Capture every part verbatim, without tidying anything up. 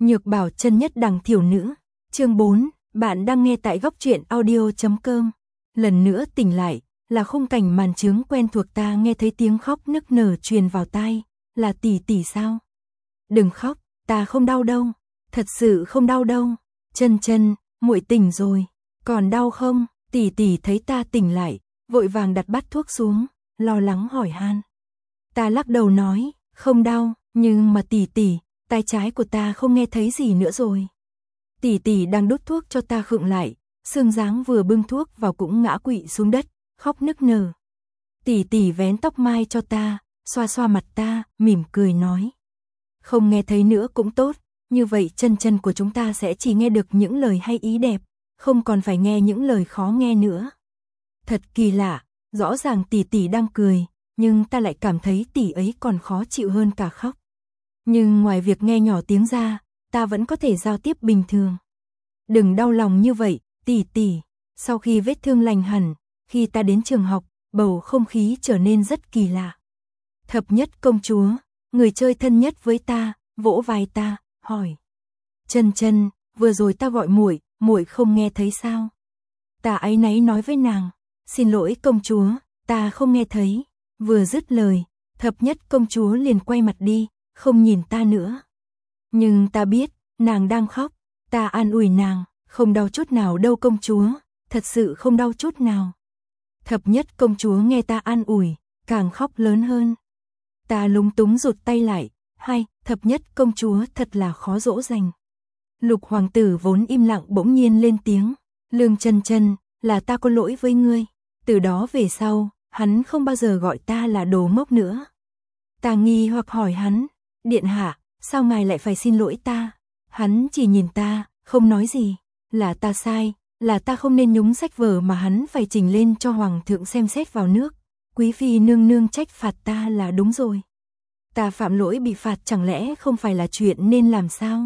Nhược bảo chân nhất đẳng thiểu nữ. Chương bốn, bạn đang nghe tại góc truyện audio chấm com. Lần nữa tỉnh lại, là khung cảnh màn trướng quen thuộc, ta nghe thấy tiếng khóc nức nở truyền vào tai, là tỷ tỷ sao? Đừng khóc, ta không đau đâu, thật sự không đau đâu. Chân Chân, muội tỉnh rồi, còn đau không? Tỷ tỷ thấy ta tỉnh lại, vội vàng đặt bát thuốc xuống, lo lắng hỏi han. Ta lắc đầu nói, không đau, nhưng mà tỷ tỷ, tai trái của ta không nghe thấy gì nữa rồi. Tỷ tỷ đang đút thuốc cho ta khựng lại, Sương Giáng vừa bưng thuốc vào cũng ngã quỵ xuống đất, khóc nức nở. Tỷ tỷ vén tóc mai cho ta, xoa xoa mặt ta, mỉm cười nói. Không nghe thấy nữa cũng tốt, như vậy Chân Chân của chúng ta sẽ chỉ nghe được những lời hay ý đẹp, không còn phải nghe những lời khó nghe nữa. Thật kỳ lạ, rõ ràng tỷ tỷ đang cười, nhưng ta lại cảm thấy tỷ ấy còn khó chịu hơn cả khóc. Nhưng ngoài việc nghe nhỏ tiếng ra, ta vẫn có thể giao tiếp bình thường. Đừng đau lòng như vậy, tỷ tỷ. Sau khi vết thương lành hẳn, khi ta đến trường học, bầu không khí trở nên rất kỳ lạ. Thập Nhất công chúa, người chơi thân nhất với ta, vỗ vai ta, hỏi. Chân Chân, vừa rồi ta gọi muội, muội không nghe thấy sao? Ta áy náy nói với nàng, xin lỗi công chúa, ta không nghe thấy. Vừa dứt lời, Thập Nhất công chúa liền quay mặt đi, không nhìn ta nữa. Nhưng ta biết, nàng đang khóc, ta an ủi nàng, không đau chút nào đâu công chúa, thật sự không đau chút nào. Thập Nhất công chúa nghe ta an ủi, càng khóc lớn hơn. Ta lúng túng rụt tay lại, hay, Thập Nhất công chúa thật là khó dỗ dành. Lục hoàng tử vốn im lặng bỗng nhiên lên tiếng, Lương Chân Chân, là ta có lỗi với ngươi. Từ đó về sau, hắn không bao giờ gọi ta là đồ ngốc nữa. Ta nghi hoặc hỏi hắn, điện hạ, sao ngài lại phải xin lỗi ta? Hắn chỉ nhìn ta, không nói gì, là ta sai, là ta không nên nhúng sách vở mà hắn phải trình lên cho hoàng thượng xem xét vào nước. Quý phi nương nương trách phạt ta là đúng rồi. Ta phạm lỗi bị phạt chẳng lẽ không phải là chuyện nên làm sao?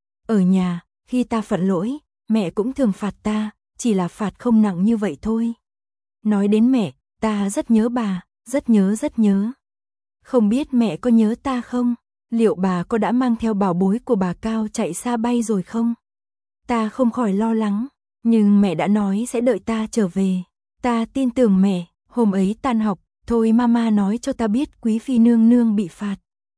Ở nhà, khi ta phạm lỗi, mẹ cũng thường phạt ta, chỉ là phạt không nặng như vậy thôi. Nói đến mẹ, ta rất nhớ bà, rất nhớ rất nhớ. Không biết mẹ có nhớ ta không? Liệu bà có đã mang theo bảo bối của bà Cao chạy xa bay rồi không? Ta không khỏi lo lắng, nhưng mẹ đã nói sẽ đợi ta trở về. Ta tin tưởng mẹ, hôm ấy tan học, thôi mama nói cho ta biết quý phi nương nương bị phạt.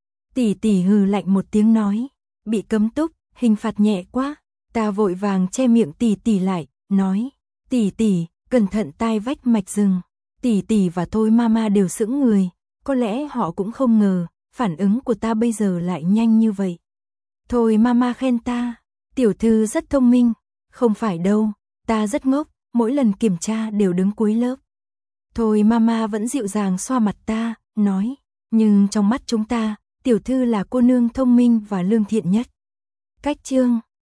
Tỷ tỷ hừ lạnh một tiếng nói, bị cấm túc, hình phạt nhẹ quá. Ta vội vàng che miệng tỷ tỷ lại, nói, tỷ tỷ, cẩn thận tai vách mạch rừng. Tỷ tỷ và thôi mama đều sững người, có lẽ họ cũng không ngờ, phản ứng của ta bây giờ lại nhanh như vậy. Thôi mama khen ta, tiểu thư rất thông minh, không phải đâu, ta rất ngốc, mỗi lần kiểm tra đều đứng cuối lớp. Thôi mama vẫn dịu dàng xoa mặt ta, nói, nhưng trong mắt chúng ta, tiểu thư là cô nương thông minh và lương thiện nhất. Cách chương